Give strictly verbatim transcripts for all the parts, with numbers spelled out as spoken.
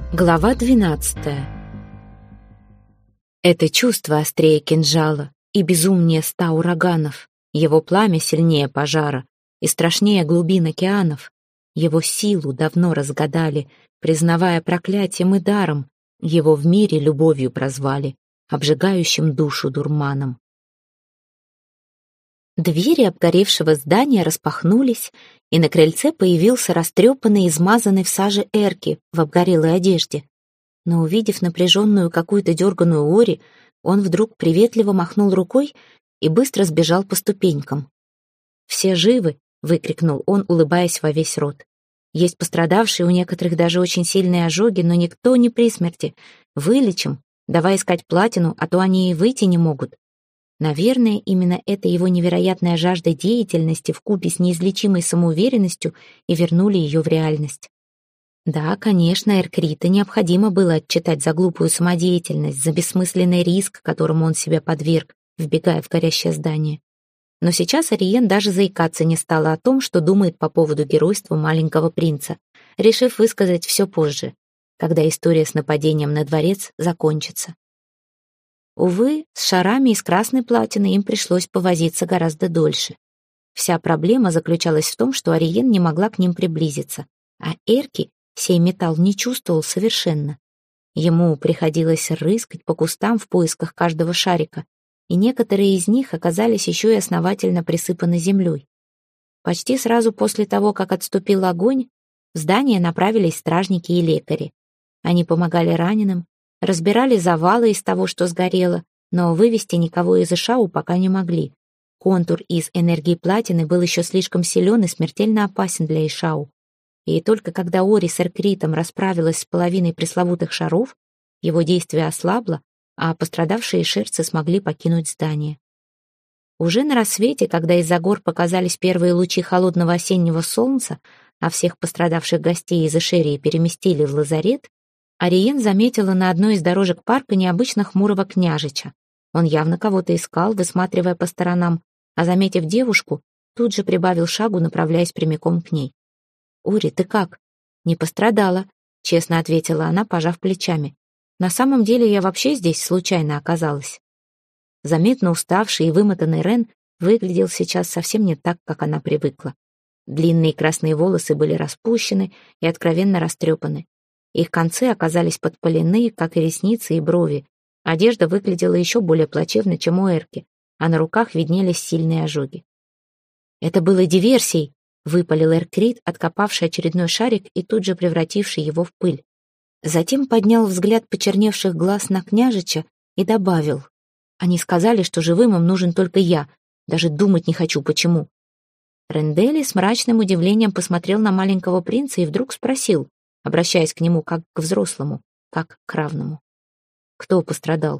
Глава двенадцатая. Это чувство острее кинжала и безумнее ста ураганов. Его пламя сильнее пожара и страшнее глубин океанов. Его силу давно разгадали, признавая проклятием и даром. Его в мире любовью прозвали, обжигающим душу дурманом. Двери обгоревшего здания распахнулись, и на крыльце появился растрепанный, измазанный в саже Эрки в обгорелой одежде. Но, увидев напряженную какую-то дерганую Ори, он вдруг приветливо махнул рукой и быстро сбежал по ступенькам. «Все живы!» — выкрикнул он, улыбаясь во весь рот. «Есть пострадавшие, у некоторых даже очень сильные ожоги, но никто не при смерти. Вылечим. Давай искать платину, а то они и выйти не могут». Наверное, именно эта его невероятная жажда деятельности вкупе с неизлечимой самоуверенностью и вернули ее в реальность. Да, конечно, Эркрита необходимо было отчитать за глупую самодеятельность, за бессмысленный риск, которому он себя подверг, вбегая в горящее здание. Но сейчас Ариен даже заикаться не стала о том, что думает по поводу геройства маленького принца, решив высказать все позже, когда история с нападением на дворец закончится. Увы, с шарами из красной платины им пришлось повозиться гораздо дольше. Вся проблема заключалась в том, что Ариен не могла к ним приблизиться, а Эрки сей металл не чувствовал совершенно. Ему приходилось рыскать по кустам в поисках каждого шарика, и некоторые из них оказались еще и основательно присыпаны землей. Почти сразу после того, как отступил огонь, в здание направились стражники и лекари. Они помогали раненым, разбирали завалы из того, что сгорело, но вывести никого из Ишау пока не могли. Контур из энергии платины был еще слишком силен и смертельно опасен для Ишау. И только когда Ори с Эркритом расправилась с половиной пресловутых шаров, его действие ослабло, а пострадавшие шерцы смогли покинуть здание. Уже на рассвете, когда из-за гор показались первые лучи холодного осеннего солнца, а всех пострадавших гостей из Ишерии переместили в лазарет, Ариен заметила на одной из дорожек парка необычно хмурого княжича. Он явно кого-то искал, высматривая по сторонам, а, заметив девушку, тут же прибавил шагу, направляясь прямиком к ней. «Ори, ты как?» «Не пострадала», — честно ответила она, пожав плечами. «На самом деле я вообще здесь случайно оказалась». Заметно уставший и вымотанный Рен выглядел сейчас совсем не так, как она привыкла. Длинные красные волосы были распущены и откровенно растрепаны. Их концы оказались подпалены, как и ресницы и брови. Одежда выглядела еще более плачевно, чем у Эрки, а на руках виднелись сильные ожоги. «Это было диверсией», — выпалил Эркрит, откопавший очередной шарик и тут же превративший его в пыль. Затем поднял взгляд почерневших глаз на княжича и добавил: «Они сказали, что живым им нужен только я. Даже думать не хочу, почему». Рендели с мрачным удивлением посмотрел на маленького принца и вдруг спросил, обращаясь к нему как к взрослому, как к равному: «Кто пострадал?»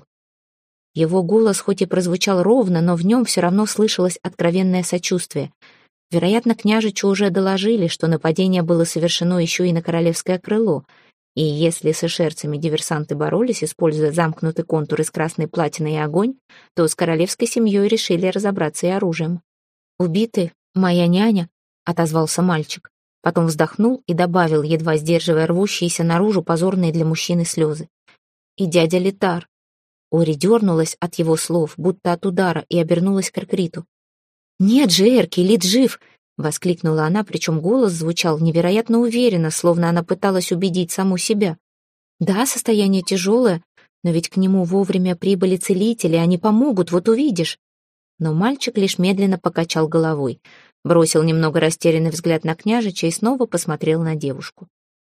Его голос хоть и прозвучал ровно, но в нем все равно слышалось откровенное сочувствие. Вероятно, княжичу уже доложили, что нападение было совершено еще и на королевское крыло, и если с эшерцами диверсанты боролись, используя замкнутый контур из красной платины и огонь, то с королевской семьей решили разобраться и оружием. «Убиты моя няня», — отозвался мальчик. Потом вздохнул и добавил, едва сдерживая рвущиеся наружу позорные для мужчины слезы: «И дядя Литар». Ори дернулась от его слов, будто от удара, и обернулась к Эркриту. «Нет же, Эрки, Лит жив!» — воскликнула она, причем голос звучал невероятно уверенно, словно она пыталась убедить саму себя. «Да, состояние тяжелое, но ведь к нему вовремя прибыли целители, они помогут, вот увидишь». Но мальчик лишь медленно покачал головой, бросил немного растерянный взгляд на княжича и снова посмотрел на девушку.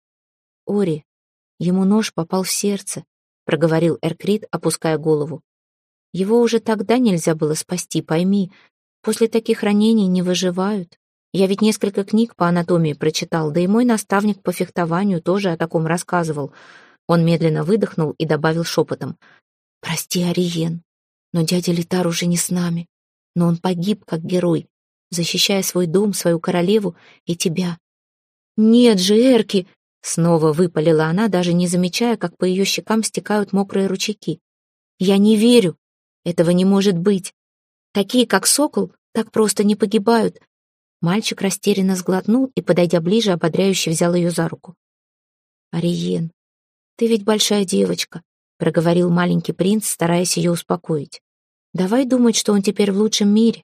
«Ори, ему нож попал в сердце», — проговорил Эркрит, опуская голову. «Его уже тогда нельзя было спасти, пойми. После таких ранений не выживают. Я ведь несколько книг по анатомии прочитал, да и мой наставник по фехтованию тоже о таком рассказывал». Он медленно выдохнул и добавил шепотом: «Прости, Ариен, но дядя Литар уже не с нами. Но он погиб как герой, защищая свой дом, свою королеву и тебя». «Нет же, Эрки!» — снова выпалила она, даже не замечая, как по ее щекам стекают мокрые ручейки. «Я не верю. Этого не может быть. Такие, как Сокол, так просто не погибают». Мальчик растерянно сглотнул и, подойдя ближе, ободряюще взял ее за руку. «Ариен, «Ты ведь большая девочка», — проговорил маленький принц, стараясь ее успокоить. «Давай думать, что он теперь в лучшем мире».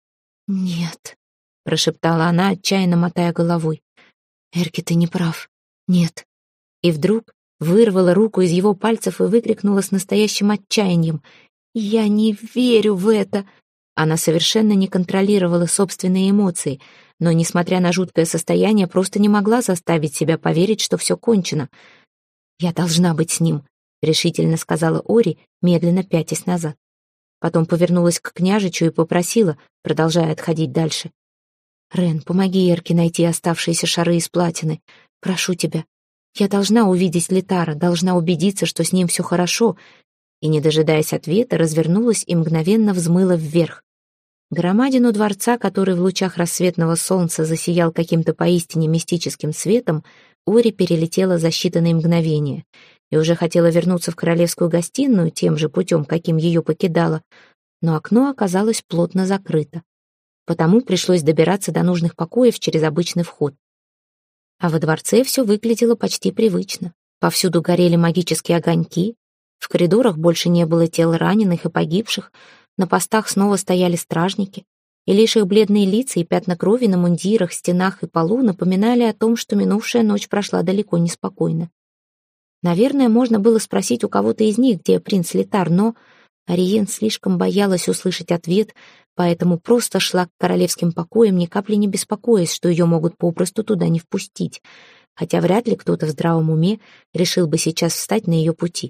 «Нет», — прошептала она, отчаянно мотая головой. «Эрки, ты не прав. Нет». И вдруг вырвала руку из его пальцев и выкрикнула с настоящим отчаянием. «Я не верю в это!» Она совершенно не контролировала собственные эмоции, но, несмотря на жуткое состояние, просто не могла заставить себя поверить, что все кончено. «Я должна быть с ним», — решительно сказала Ори, медленно пятясь назад. Потом повернулась к княжичу и попросила, продолжая отходить дальше. «Рен, помоги Эрке найти оставшиеся шары из платины. Прошу тебя. Я должна увидеть Литара, должна убедиться, что с ним все хорошо». И, не дожидаясь ответа, развернулась и мгновенно взмыла вверх. Громадину дворца, который в лучах рассветного солнца засиял каким-то поистине мистическим светом, Ори перелетела за считанные мгновения и уже хотела вернуться в королевскую гостиную тем же путем, каким ее покидала, но окно оказалось плотно закрыто. Потому пришлось добираться до нужных покоев через обычный вход. А во дворце все выглядело почти привычно. Повсюду горели магические огоньки, в коридорах больше не было тел раненых и погибших, на постах снова стояли стражники, и лишь их бледные лица и пятна крови на мундирах, стенах и полу напоминали о том, что минувшая ночь прошла далеко неспокойно. Наверное, можно было спросить у кого-то из них, где принц Литар, но Ариен слишком боялась услышать ответ, поэтому просто шла к королевским покоям, ни капли не беспокоясь, что ее могут попросту туда не впустить, хотя вряд ли кто-то в здравом уме решил бы сейчас встать на ее пути.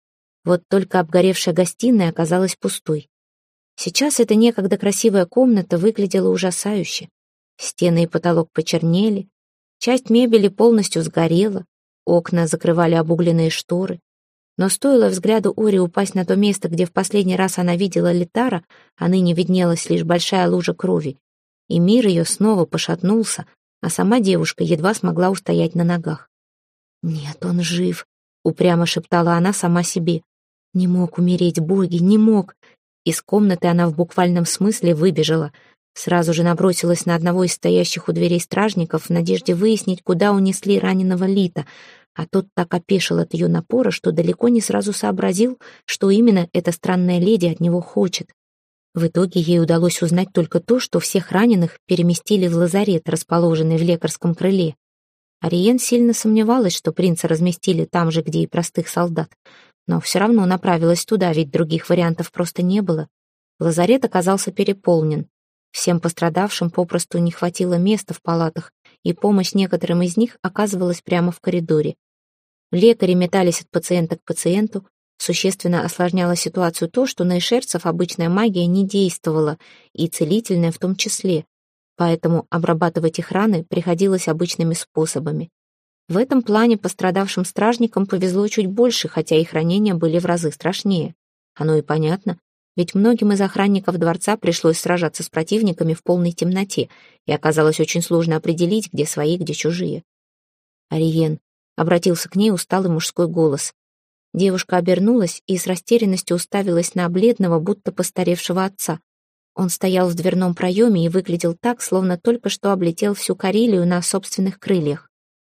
Вот только обгоревшая гостиная оказалась пустой. Сейчас эта некогда красивая комната выглядела ужасающе. Стены и потолок почернели, часть мебели полностью сгорела, окна закрывали обугленные шторы. Но стоило взгляду Ори упасть на то место, где в последний раз она видела Литара, а ныне виднелась лишь большая лужа крови, и мир ее снова пошатнулся, а сама девушка едва смогла устоять на ногах. «Нет, он жив», — упрямо шептала она сама себе. «Не мог умереть, боги, не мог!» Из комнаты она в буквальном смысле выбежала. Сразу же набросилась на одного из стоящих у дверей стражников в надежде выяснить, куда унесли раненого Лита, а тот так опешил от ее напора, что далеко не сразу сообразил, что именно эта странная леди от него хочет. В итоге ей удалось узнать только то, что всех раненых переместили в лазарет, расположенный в лекарском крыле. Ариен сильно сомневалась, что принца разместили там же, где и простых солдат, но все равно направилась туда, ведь других вариантов просто не было. Лазарет оказался переполнен. Всем пострадавшим попросту не хватило места в палатах, и помощь некоторым из них оказывалась прямо в коридоре. Лекари метались от пациента к пациенту. Существенно осложняло ситуацию то, что на эшерцев обычная магия не действовала, и целительная в том числе, поэтому обрабатывать их раны приходилось обычными способами. В этом плане пострадавшим стражникам повезло чуть больше, хотя их ранения были в разы страшнее. Оно и понятно, ведь многим из охранников дворца пришлось сражаться с противниками в полной темноте, и оказалось очень сложно определить, где свои, где чужие. «Ариен», — обратился к ней усталый мужской голос. Девушка обернулась и с растерянностью уставилась на бледного, будто постаревшего отца. Он стоял в дверном проеме и выглядел так, словно только что облетел всю Карелию на собственных крыльях.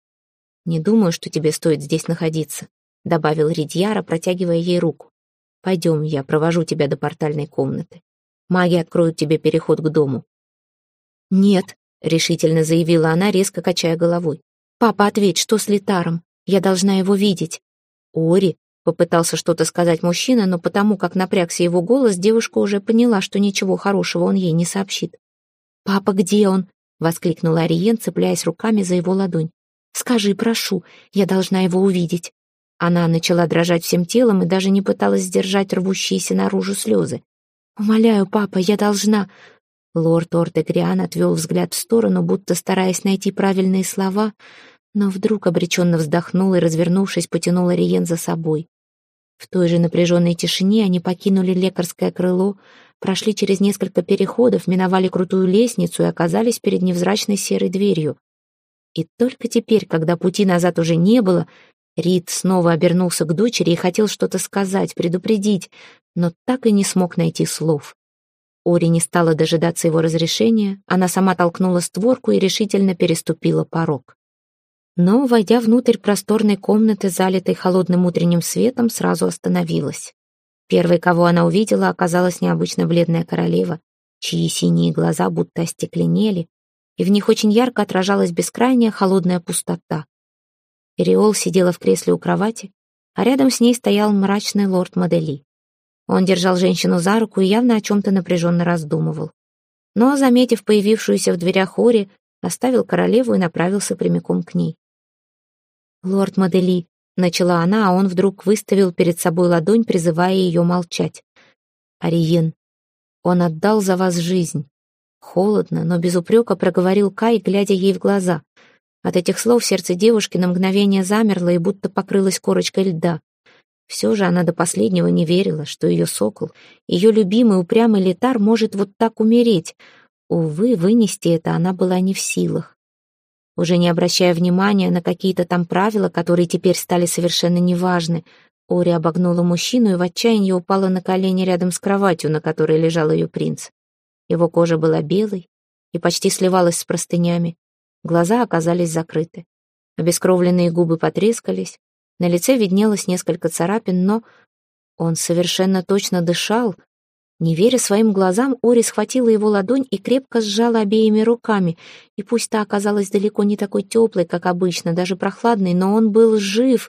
«Не думаю, что тебе стоит здесь находиться», — добавил Ридьяра, протягивая ей руку. «Пойдем, я провожу тебя до портальной комнаты. Маги откроют тебе переход к дому». «Нет», — решительно заявила она, резко качая головой. «Папа, ответь, что с Литаром? Я должна его видеть». «Ори», — попытался что-то сказать мужчина, но потому как напрягся его голос, девушка уже поняла, что ничего хорошего он ей не сообщит. «Папа, где он?» — воскликнула Ариен, цепляясь руками за его ладонь. «Скажи, прошу, я должна его увидеть». Она начала дрожать всем телом и даже не пыталась сдержать рвущиеся наружу слезы. «Умоляю, папа, я должна...» Лорд Ортегриан отвел взгляд в сторону, будто стараясь найти правильные слова, но вдруг обреченно вздохнул и, развернувшись, потянул Ариен за собой. В той же напряженной тишине они покинули лекарское крыло, прошли через несколько переходов, миновали крутую лестницу и оказались перед невзрачной серой дверью. И только теперь, когда пути назад уже не было, Рид снова обернулся к дочери и хотел что-то сказать, предупредить, но так и не смог найти слов. Ори не стала дожидаться его разрешения, она сама толкнула створку и решительно переступила порог. Но, войдя внутрь просторной комнаты, залитой холодным утренним светом, сразу остановилась. Первой, кого она увидела, оказалась необычно бледная королева, чьи синие глаза будто остекленели, и в них очень ярко отражалась бескрайняя холодная пустота. Ириол сидела в кресле у кровати, а рядом с ней стоял мрачный лорд Модели. Он держал женщину за руку и явно о чем-то напряженно раздумывал. Но, заметив появившуюся в дверях Ори, оставил королеву и направился прямиком к ней. «Лорд Модели», — начала она, а он вдруг выставил перед собой ладонь, призывая ее молчать. «Ариен, он отдал за вас жизнь». Холодно, но без упрека проговорил Кай, глядя ей в глаза. От этих слов сердце девушки на мгновение замерло и будто покрылось корочкой льда. Все же она до последнего не верила, что ее сокол, ее любимый упрямый Летар может вот так умереть. Увы, вынести это она была не в силах. Уже не обращая внимания на какие-то там правила, которые теперь стали совершенно неважны, Ори обогнула мужчину и в отчаянии упала на колени рядом с кроватью, на которой лежал ее принц. Его кожа была белой и почти сливалась с простынями. Глаза оказались закрыты. Обескровленные губы потрескались. На лице виднелось несколько царапин, но он совершенно точно дышал. Не веря своим глазам, Ори схватила его ладонь и крепко сжала обеими руками. И пусть та оказалась далеко не такой теплой, как обычно, даже прохладной, но он был жив.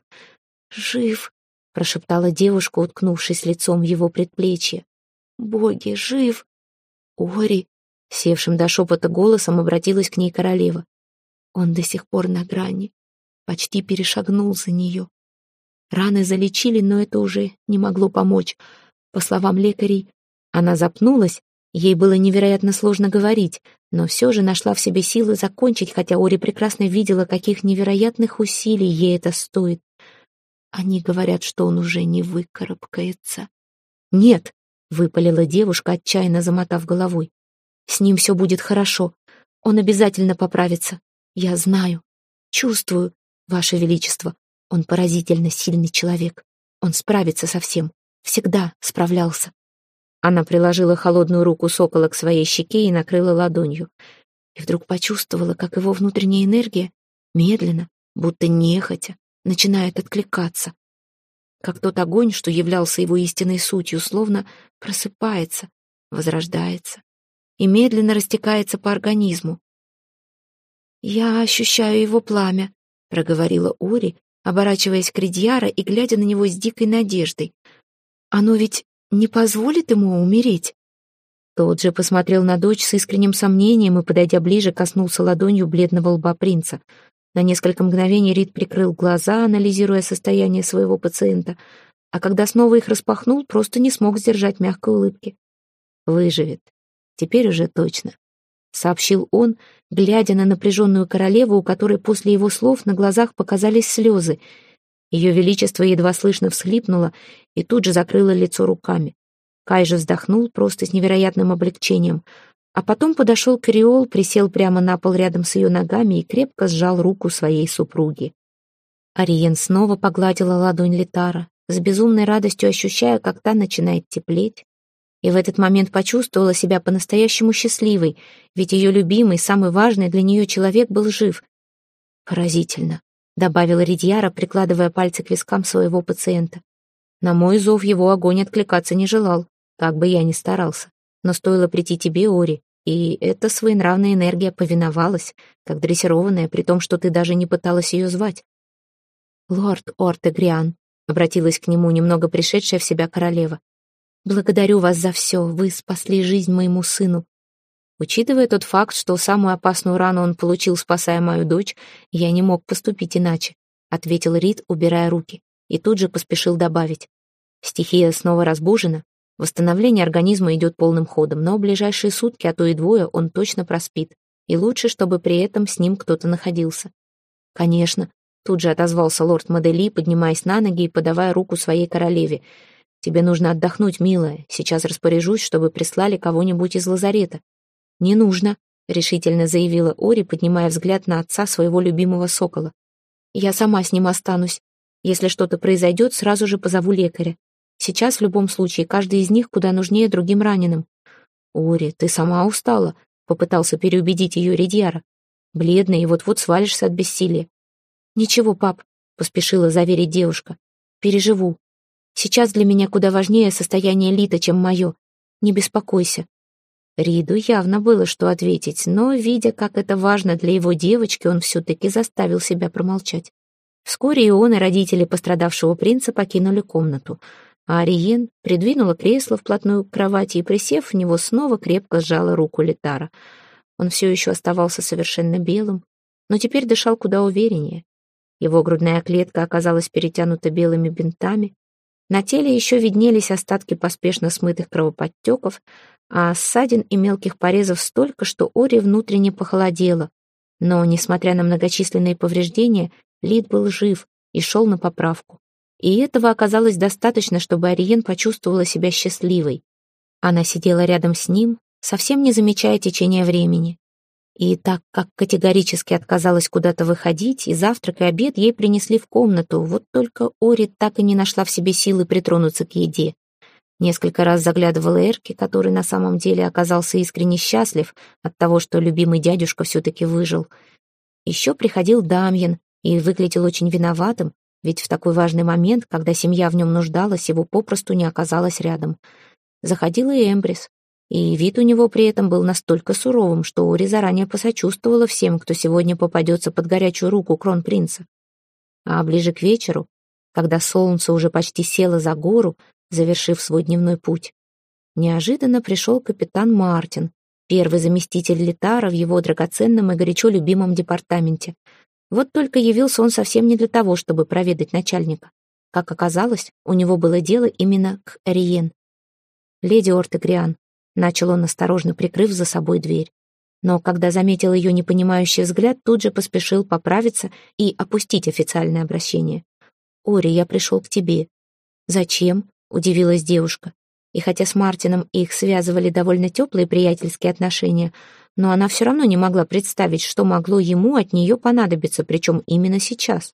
«Жив!» — прошептала девушка, уткнувшись лицом в его предплечье. «Боги, жив!» «Ори!» — севшим до шепота голосом обратилась к ней королева. Он до сих пор на грани, почти перешагнул за нее. Раны залечили, но это уже не могло помочь. По словам лекарей, она запнулась, ей было невероятно сложно говорить, но все же нашла в себе силы закончить, хотя Ори прекрасно видела, каких невероятных усилий ей это стоит. Они говорят, что он уже не выкарабкается. «Нет!» — выпалила девушка, отчаянно замотав головой. «С ним все будет хорошо. Он обязательно поправится. Я знаю, чувствую, Ваше Величество. Он поразительно сильный человек. Он справится со всем. Всегда справлялся». Она приложила холодную руку сокола к своей щеке и накрыла ладонью. И вдруг почувствовала, как его внутренняя энергия медленно, будто нехотя, начинает откликаться. Как тот огонь, что являлся его истинной сутью, словно просыпается, возрождается и медленно растекается по организму. «Я ощущаю его пламя», — проговорила Ори, оборачиваясь к Ридьяра и глядя на него с дикой надеждой. «Оно ведь не позволит ему умереть?» Тот же посмотрел на дочь с искренним сомнением и, подойдя ближе, коснулся ладонью бледного лба принца. На несколько мгновений Рид прикрыл глаза, анализируя состояние своего пациента, а когда снова их распахнул, просто не смог сдержать мягкой улыбки. «Выживет. Теперь уже точно», — сообщил он, глядя на напряженную королеву, у которой после его слов на глазах показались слезы. Ее величество едва слышно всхлипнуло и тут же закрыло лицо руками. Кай же вздохнул просто с невероятным облегчением, а потом подошел к Ириол, присел прямо на пол рядом с ее ногами и крепко сжал руку своей супруги. Ариен снова погладила ладонь Летара, с безумной радостью ощущая, как та начинает теплеть, и в этот момент почувствовала себя по-настоящему счастливой, ведь ее любимый, самый важный для нее человек был жив. «Поразительно», — добавила Ридьяра, прикладывая пальцы к вискам своего пациента. «На мой зов его огонь откликаться не желал, как бы я ни старался. Но стоило прийти тебе, Ори, и эта своенравная энергия повиновалась, как дрессированная, при том, что ты даже не пыталась ее звать». «Лорд Ортегриан», — обратилась к нему немного пришедшая в себя королева, «благодарю вас за все, вы спасли жизнь моему сыну. Учитывая тот факт, что самую опасную рану он получил, спасая мою дочь, я не мог поступить иначе», — ответил Рид, убирая руки, и тут же поспешил добавить. «Стихия снова разбужена, восстановление организма идет полным ходом, но в ближайшие сутки, а то и двое, он точно проспит, и лучше, чтобы при этом с ним кто-то находился». «Конечно», — тут же отозвался лорд Модели, поднимаясь на ноги и подавая руку своей королеве. «Тебе нужно отдохнуть, милая. Сейчас распоряжусь, чтобы прислали кого-нибудь из лазарета». «Не нужно», — решительно заявила Ори, поднимая взгляд на отца своего любимого сокола. «Я сама с ним останусь. Если что-то произойдет, сразу же позову лекаря. Сейчас, в любом случае, каждый из них куда нужнее другим раненым». «Ори, ты сама устала», — попытался переубедить ее Ридьяра. «Бледная, и вот-вот свалишься от бессилия». «Ничего, пап», — поспешила заверить девушка. «Переживу. Сейчас для меня куда важнее состояние Лита, чем мое. Не беспокойся». Риду явно было что ответить, но, видя, как это важно для его девочки, он все-таки заставил себя промолчать. Вскоре и он, и родители пострадавшего принца покинули комнату, а Ариен придвинула кресло вплотную к кровати и, присев в него, снова крепко сжала руку Литара. Он все еще оставался совершенно белым, но теперь дышал куда увереннее. Его грудная клетка оказалась перетянута белыми бинтами, на теле еще виднелись остатки поспешно смытых кровоподтеков, а ссадин и мелких порезов столько, что Ори внутренне похолодела. Но, несмотря на многочисленные повреждения, Лид был жив и шел на поправку. И этого оказалось достаточно, чтобы Ариен почувствовала себя счастливой. Она сидела рядом с ним, совсем не замечая течения времени. И так как категорически отказалась куда-то выходить, и завтрак, и обед ей принесли в комнату, вот только Ори так и не нашла в себе силы притронуться к еде. Несколько раз заглядывала Эрки, который на самом деле оказался искренне счастлив от того, что любимый дядюшка все-таки выжил. Еще приходил Дамьен и выглядел очень виноватым, ведь в такой важный момент, когда семья в нем нуждалась, его попросту не оказалось рядом. Заходила и Эмбрис. И вид у него при этом был настолько суровым, что Ори заранее посочувствовала всем, кто сегодня попадется под горячую руку кронпринца. А ближе к вечеру, когда солнце уже почти село за гору, завершив свой дневной путь, неожиданно пришел капитан Мартин, первый заместитель Литара в его драгоценном и горячо любимом департаменте. Вот только явился он совсем не для того, чтобы проведать начальника. Как оказалось, у него было дело именно к Ариен. «Леди Ортегриан», — начал он, осторожно прикрыв за собой дверь. Но когда заметил ее непонимающий взгляд, тут же поспешил поправиться и опустить официальное обращение. «Ори, я пришел к тебе». «Зачем?» — удивилась девушка. И хотя с Мартином их связывали довольно теплые приятельские отношения, но она все равно не могла представить, что могло ему от нее понадобиться, причем именно сейчас.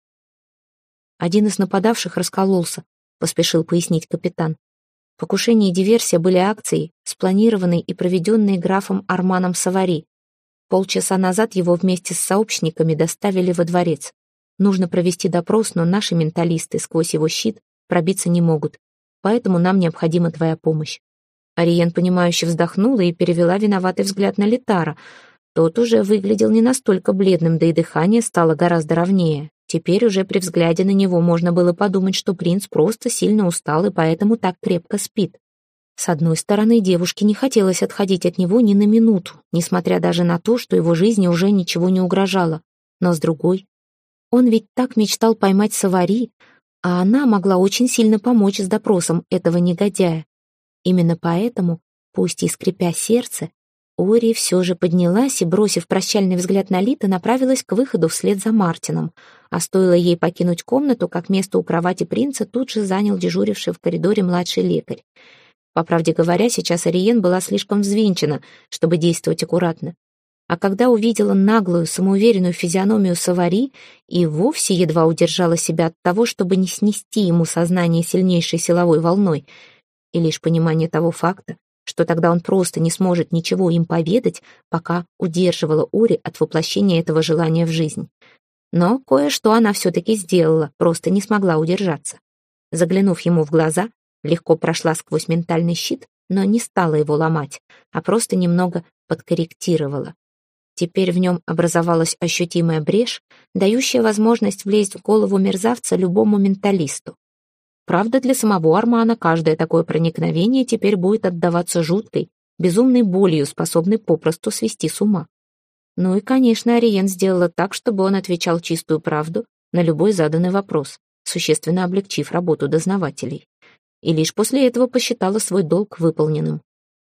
«Один из нападавших раскололся», — поспешил пояснить капитан. Покушение и диверсия были акцией, спланированной и проведенной графом Арманом Савари. Полчаса назад его вместе с сообщниками доставили во дворец. Нужно провести допрос, но наши менталисты сквозь его щит пробиться не могут, поэтому нам необходима твоя помощь». Ариен, понимающе вздохнула и перевела виноватый взгляд на Литара. Тот уже выглядел не настолько бледным, да и дыхание стало гораздо ровнее. Теперь уже при взгляде на него можно было подумать, что принц просто сильно устал и поэтому так крепко спит. С одной стороны, девушке не хотелось отходить от него ни на минуту, несмотря даже на то, что его жизни уже ничего не угрожало. Но с другой, он ведь так мечтал поймать Савари, а она могла очень сильно помочь с допросом этого негодяя. Именно поэтому, пусть и скрипя сердце, Ори все же поднялась и, бросив прощальный взгляд на Лита, направилась к выходу вслед за Мартином. А стоило ей покинуть комнату, как место у кровати принца тут же занял дежуривший в коридоре младший лекарь. По правде говоря, сейчас Ариен была слишком взвинчена, чтобы действовать аккуратно. А когда увидела наглую, самоуверенную физиономию Савари, и вовсе едва удержала себя от того, чтобы не снести ему сознание сильнейшей силовой волной. И лишь понимание того факта, что тогда он просто не сможет ничего им поведать, пока удерживала Ори от воплощения этого желания в жизнь. Но кое-что она все-таки сделала, просто не смогла удержаться. Заглянув ему в глаза, легко прошла сквозь ментальный щит, но не стала его ломать, а просто немного подкорректировала. Теперь в нем образовалась ощутимая брешь, дающая возможность влезть в голову мерзавца любому менталисту. Правда, для самого Армана каждое такое проникновение теперь будет отдаваться жуткой, безумной болью, способной попросту свести с ума. Ну и, конечно, Ариен сделала так, чтобы он отвечал чистую правду на любой заданный вопрос, существенно облегчив работу дознавателей. И лишь после этого посчитала свой долг выполненным.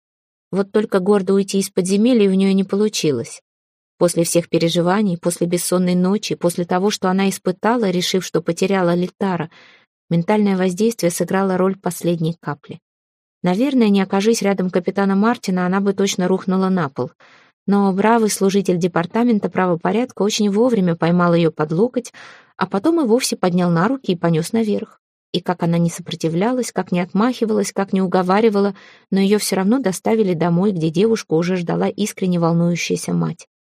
Вот только гордо уйти из подземелья у нее не получилось. После всех переживаний, после бессонной ночи, после того, что она испытала, решив, что потеряла Литара, ментальное воздействие сыграло роль последней капли. Наверное, не окажись рядом капитана Мартина, она бы точно рухнула на пол. Но бравый служитель департамента правопорядка очень вовремя поймал ее под локоть, а потом и вовсе поднял на руки и понес наверх. И как она не сопротивлялась, как не отмахивалась, как не уговаривала, но ее все равно доставили домой, где девушку уже ждала искренне волнующаяся мать.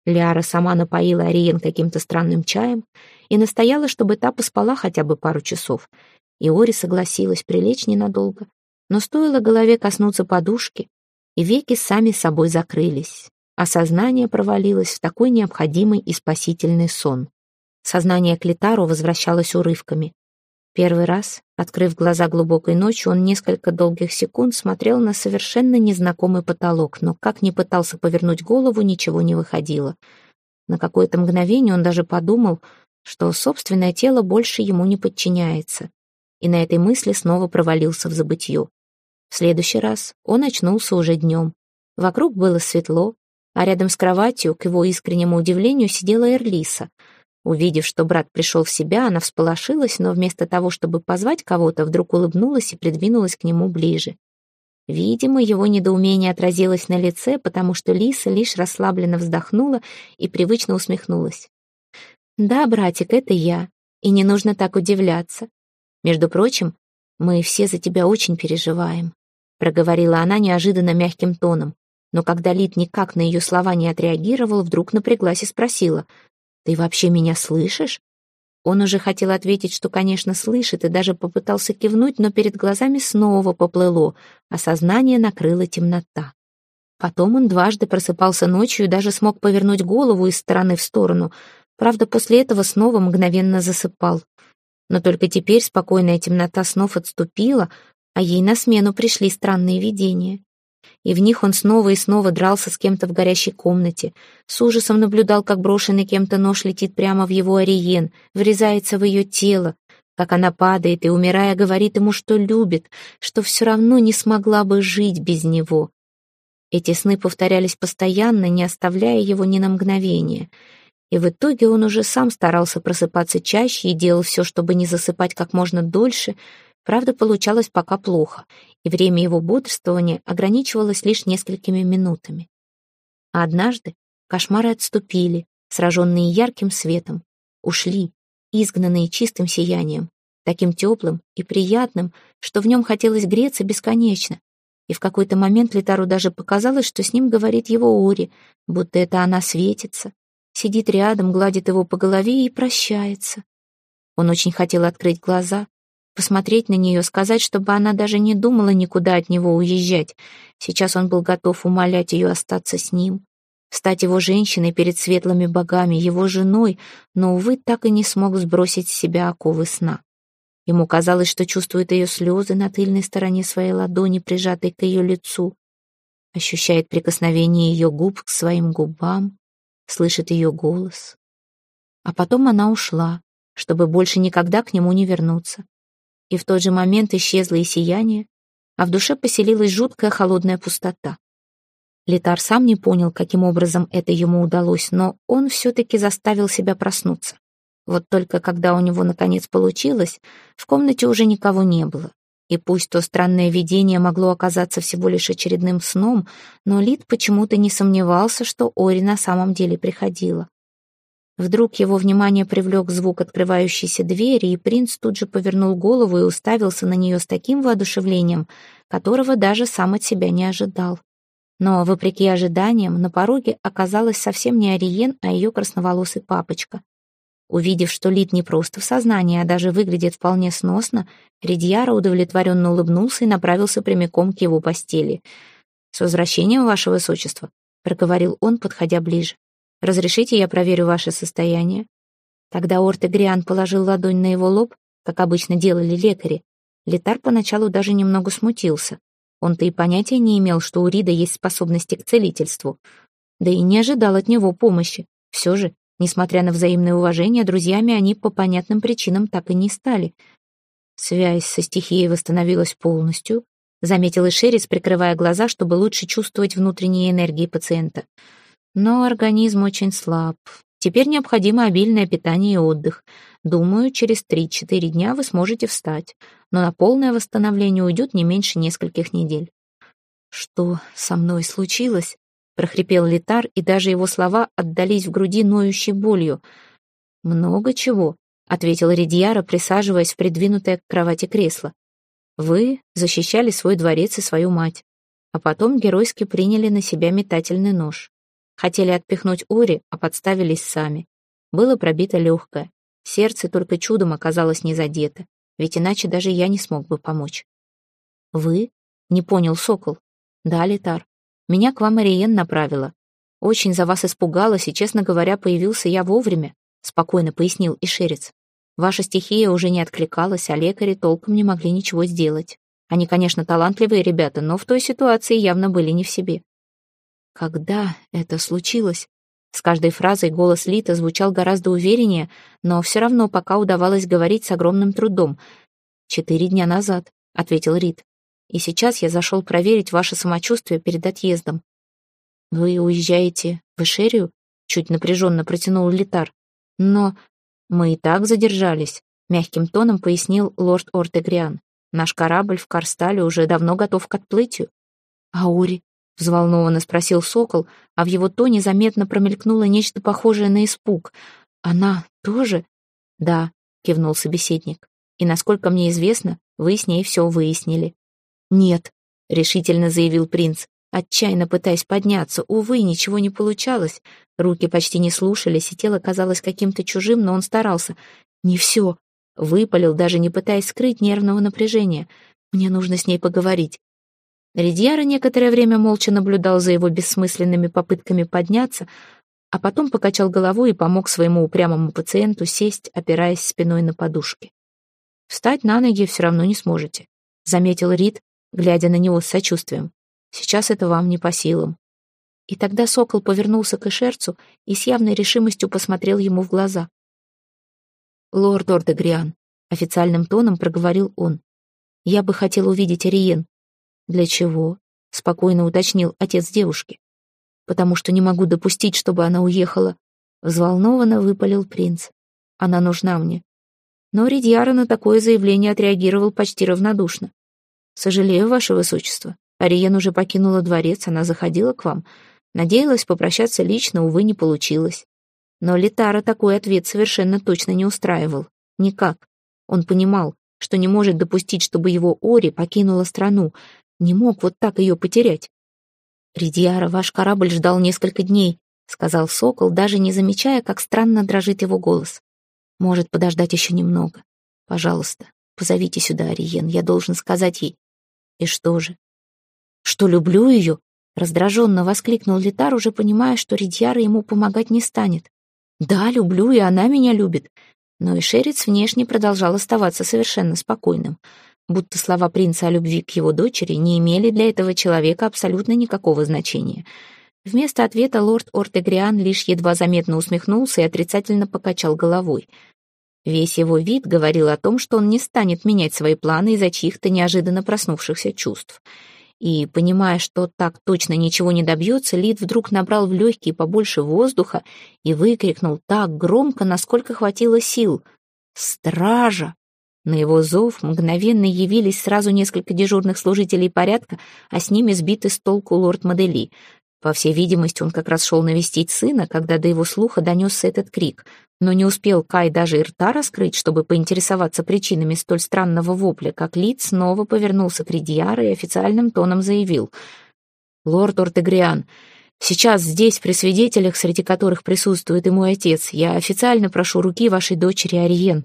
Лиара сама напоила Ариен каким-то странным чаем и настояла, чтобы та поспала хотя бы пару часов. И Ори согласилась прилечь ненадолго, но стоило голове коснуться подушки, и веки сами собой закрылись, а сознание провалилось в такой необходимый и спасительный сон. Сознание к Литару возвращалось урывками. Первый раз, открыв глаза глубокой ночью, он несколько долгих секунд смотрел на совершенно незнакомый потолок, но как ни пытался повернуть голову, ничего не выходило. На какое-то мгновение он даже подумал, что собственное тело больше ему не подчиняется, и на этой мысли снова провалился в забытье. В следующий раз он очнулся уже днем. Вокруг было светло, а рядом с кроватью, к его искреннему удивлению, сидела Эрлиса. Увидев, что брат пришел в себя, она всполошилась, но вместо того, чтобы позвать кого-то, вдруг улыбнулась и придвинулась к нему ближе. Видимо, его недоумение отразилось на лице, потому что Лиса лишь расслабленно вздохнула и привычно усмехнулась. «Да, братик, это я, и не нужно так удивляться. Между прочим, мы все за тебя очень переживаем», проговорила она неожиданно мягким тоном, но когда Лид никак на ее слова не отреагировал, вдруг напряглась и спросила: «Ты вообще меня слышишь?» Он уже хотел ответить, что, конечно, слышит, и даже попытался кивнуть, но перед глазами снова поплыло, а сознание накрыла темнота. Потом он дважды просыпался ночью и даже смог повернуть голову из стороны в сторону. Правда, после этого снова мгновенно засыпал. Но только теперь спокойная темнота снов отступила, а ей на смену пришли странные видения. И в них он снова и снова дрался с кем-то в горящей комнате, с ужасом наблюдал, как брошенный кем-то нож летит прямо в его Ариен, врезается в ее тело, как она падает и, умирая, говорит ему, что любит, что все равно не смогла бы жить без него. Эти сны повторялись постоянно, не оставляя его ни на мгновение. И в итоге он уже сам старался просыпаться чаще и делал все, чтобы не засыпать как можно дольше. Правда, получалось пока плохо, и время его бодрствования ограничивалось лишь несколькими минутами. А однажды кошмары отступили, сраженные ярким светом, ушли, изгнанные чистым сиянием, таким теплым и приятным, что в нем хотелось греться бесконечно. И в какой-то момент Литару даже показалось, что с ним говорит его Ори, будто это она светится, сидит рядом, гладит его по голове и прощается. Он очень хотел открыть глаза, посмотреть на нее, сказать, чтобы она даже не думала никуда от него уезжать. Сейчас он был готов умолять ее остаться с ним, стать его женщиной перед светлыми богами, его женой, но, увы, так и не смог сбросить с себя оковы сна. Ему казалось, что чувствует ее слезы на тыльной стороне своей ладони, прижатой к ее лицу, ощущает прикосновение ее губ к своим губам, слышит ее голос. А потом она ушла, чтобы больше никогда к нему не вернуться. И в тот же момент исчезло и сияние, а в душе поселилась жуткая холодная пустота. Литар сам не понял, каким образом это ему удалось, но он все-таки заставил себя проснуться. Вот только когда у него наконец получилось, в комнате уже никого не было. И пусть то странное видение могло оказаться всего лишь очередным сном, но Лид почему-то не сомневался, что Ори на самом деле приходила. Вдруг его внимание привлек звук открывающейся двери, и принц тут же повернул голову и уставился на нее с таким воодушевлением, которого даже сам от себя не ожидал. Но, вопреки ожиданиям, на пороге оказалась совсем не Ариен, а ее красноволосый папочка. Увидев, что Лид не просто в сознании, а даже выглядит вполне сносно, Ридьяра удовлетворенно улыбнулся и направился прямиком к его постели. «С возвращением, ваше высочество», — проговорил он, подходя ближе. «Разрешите, я проверю ваше состояние?» Тогда Ортегриан положил ладонь на его лоб, как обычно делали лекари. Литар поначалу даже немного смутился. Он-то и понятия не имел, что у Рида есть способности к целительству. Да и не ожидал от него помощи. Все же, несмотря на взаимное уважение, друзьями они по понятным причинам так и не стали. Связь со стихией восстановилась полностью, заметил Эшерис, прикрывая глаза, чтобы лучше чувствовать внутренние энергии пациента. Но организм очень слаб. Теперь необходимо обильное питание и отдых. Думаю, через три-четыре дня вы сможете встать, но на полное восстановление уйдет не меньше нескольких недель. «Что со мной случилось?» — прохрипел Литар, и даже его слова отдались в груди ноющей болью. «Много чего», — ответил Ридьяра, присаживаясь в придвинутое к кровати кресло. «Вы защищали свой дворец и свою мать, а потом геройски приняли на себя метательный нож. Хотели отпихнуть Ори, а подставились сами. Было пробито легкое. Сердце только чудом оказалось не задето, ведь иначе даже я не смог бы помочь. «Вы?» — не понял Сокол. «Да, Литар. Меня к вам Ариен направила. Очень за вас испугалась, и, честно говоря, появился я вовремя», — спокойно пояснил Ишерец. «Ваша стихия уже не откликалась, а лекари толком не могли ничего сделать. Они, конечно, талантливые ребята, но в той ситуации явно были не в себе». «Когда это случилось?» С каждой фразой голос Лита звучал гораздо увереннее, но все равно пока удавалось говорить с огромным трудом. «Четыре дня назад», — ответил Рит. «И сейчас я зашел проверить ваше самочувствие перед отъездом». «Вы уезжаете в Эшерию?» — чуть напряженно протянул Литар. «Но мы и так задержались», — мягким тоном пояснил лорд Ортегриан. «Наш корабль в Карстале уже давно готов к отплытию». «Аури?» — взволнованно спросил Сокол, а в его тоне заметно промелькнуло нечто похожее на испуг. «Она тоже?» «Да», — кивнул собеседник. «И, насколько мне известно, вы с ней все выяснили». «Нет», — решительно заявил принц, отчаянно пытаясь подняться. Увы, ничего не получалось. Руки почти не слушались, и тело казалось каким-то чужим, но он старался. «Не все», — выпалил, даже не пытаясь скрыть нервного напряжения. «Мне нужно с ней поговорить». Ридьяра некоторое время молча наблюдал за его бессмысленными попытками подняться, а потом покачал головой и помог своему упрямому пациенту сесть, опираясь спиной на подушки. «Встать на ноги все равно не сможете», — заметил Рид, глядя на него с сочувствием. «Сейчас это вам не по силам». И тогда Сокол повернулся к Эшерцу и с явной решимостью посмотрел ему в глаза. «Лорд Ортегриан», — официальным тоном проговорил он, — «я бы хотел увидеть Ариен». «Для чего?» — спокойно уточнил отец девушки. «Потому что не могу допустить, чтобы она уехала», — взволнованно выпалил принц. «Она нужна мне». Но Ридьяра на такое заявление отреагировал почти равнодушно. «Сожалею, ваше высочество. Ариен уже покинула дворец, она заходила к вам. Надеялась попрощаться лично, увы, не получилось». Но Литара такой ответ совершенно точно не устраивал. Никак. Он понимал, что не может допустить, чтобы его Ори покинула страну, не мог вот так ее потерять. «Ридьяра, ваш корабль ждал несколько дней», — сказал Сокол, даже не замечая, как странно дрожит его голос. «Может подождать еще немного. Пожалуйста, позовите сюда Ариен, я должен сказать ей». «И что же?» «Что люблю ее?» — раздраженно воскликнул Литар, уже понимая, что Ридьяра ему помогать не станет. «Да, люблю, и она меня любит». Но Ишерец внешне продолжал оставаться совершенно спокойным, будто слова принца о любви к его дочери не имели для этого человека абсолютно никакого значения. Вместо ответа лорд Ортегриан лишь едва заметно усмехнулся и отрицательно покачал головой. Весь его вид говорил о том, что он не станет менять свои планы из-за чьих-то неожиданно проснувшихся чувств. И, понимая, что так точно ничего не добьется, Лид вдруг набрал в легкие побольше воздуха и выкрикнул так громко, насколько хватило сил. «Стража!» На его зов мгновенно явились сразу несколько дежурных служителей порядка, а с ними сбитый с толку лорд Модели. По всей видимости, он как раз шел навестить сына, когда до его слуха донесся этот крик. Но не успел Кай даже и рта раскрыть, чтобы поинтересоваться причинами столь странного вопля, как Лид снова повернулся к Ридьяру и официальным тоном заявил: «Лорд Ортегриан, сейчас здесь, при свидетелях, среди которых присутствует и мой отец, я официально прошу руки вашей дочери Ариен».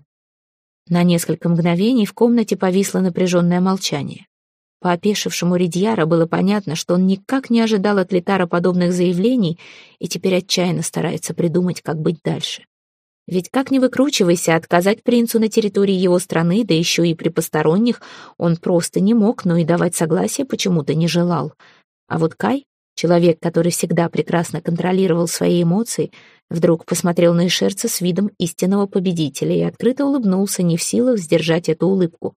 На несколько мгновений в комнате повисло напряженное молчание. По опешившему Ридьяра было понятно, что он никак не ожидал от Литара подобных заявлений и теперь отчаянно старается придумать, как быть дальше. Ведь как ни выкручивайся, отказать принцу на территории его страны, да еще и при посторонних, он просто не мог, но и давать согласие почему-то не желал. А вот Кай, человек, который всегда прекрасно контролировал свои эмоции, вдруг посмотрел на Ишерца с видом истинного победителя и открыто улыбнулся, не в силах сдержать эту улыбку.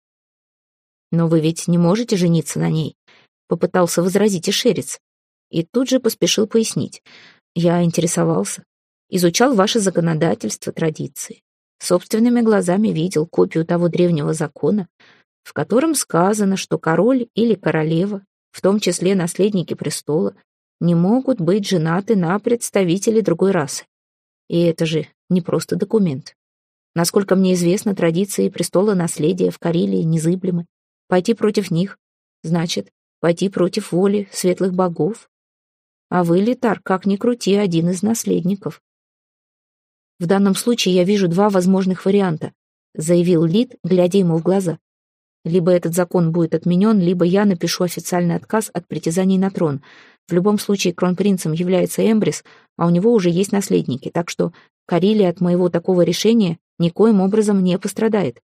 «Но вы ведь не можете жениться на ней», — попытался возразить Ишерец. И тут же поспешил пояснить. «Я интересовался, изучал ваше законодательство, традиции. Собственными глазами видел копию того древнего закона, в котором сказано, что король или королева, в том числе наследники престола, не могут быть женаты на представителей другой расы. И это же не просто документ. Насколько мне известно, традиции престола наследия в Карелии незыблемы. Пойти против них значит пойти против воли светлых богов». А вы, Литар, как ни крути, один из наследников. В данном случае я вижу два возможных варианта, заявил Лит, глядя ему в глаза. Либо этот закон будет отменен, либо я напишу официальный отказ от притязаний на трон. В любом случае кронпринцем является Эмбрис, а у него уже есть наследники, так что Карелия от моего такого решения никоим образом не пострадает.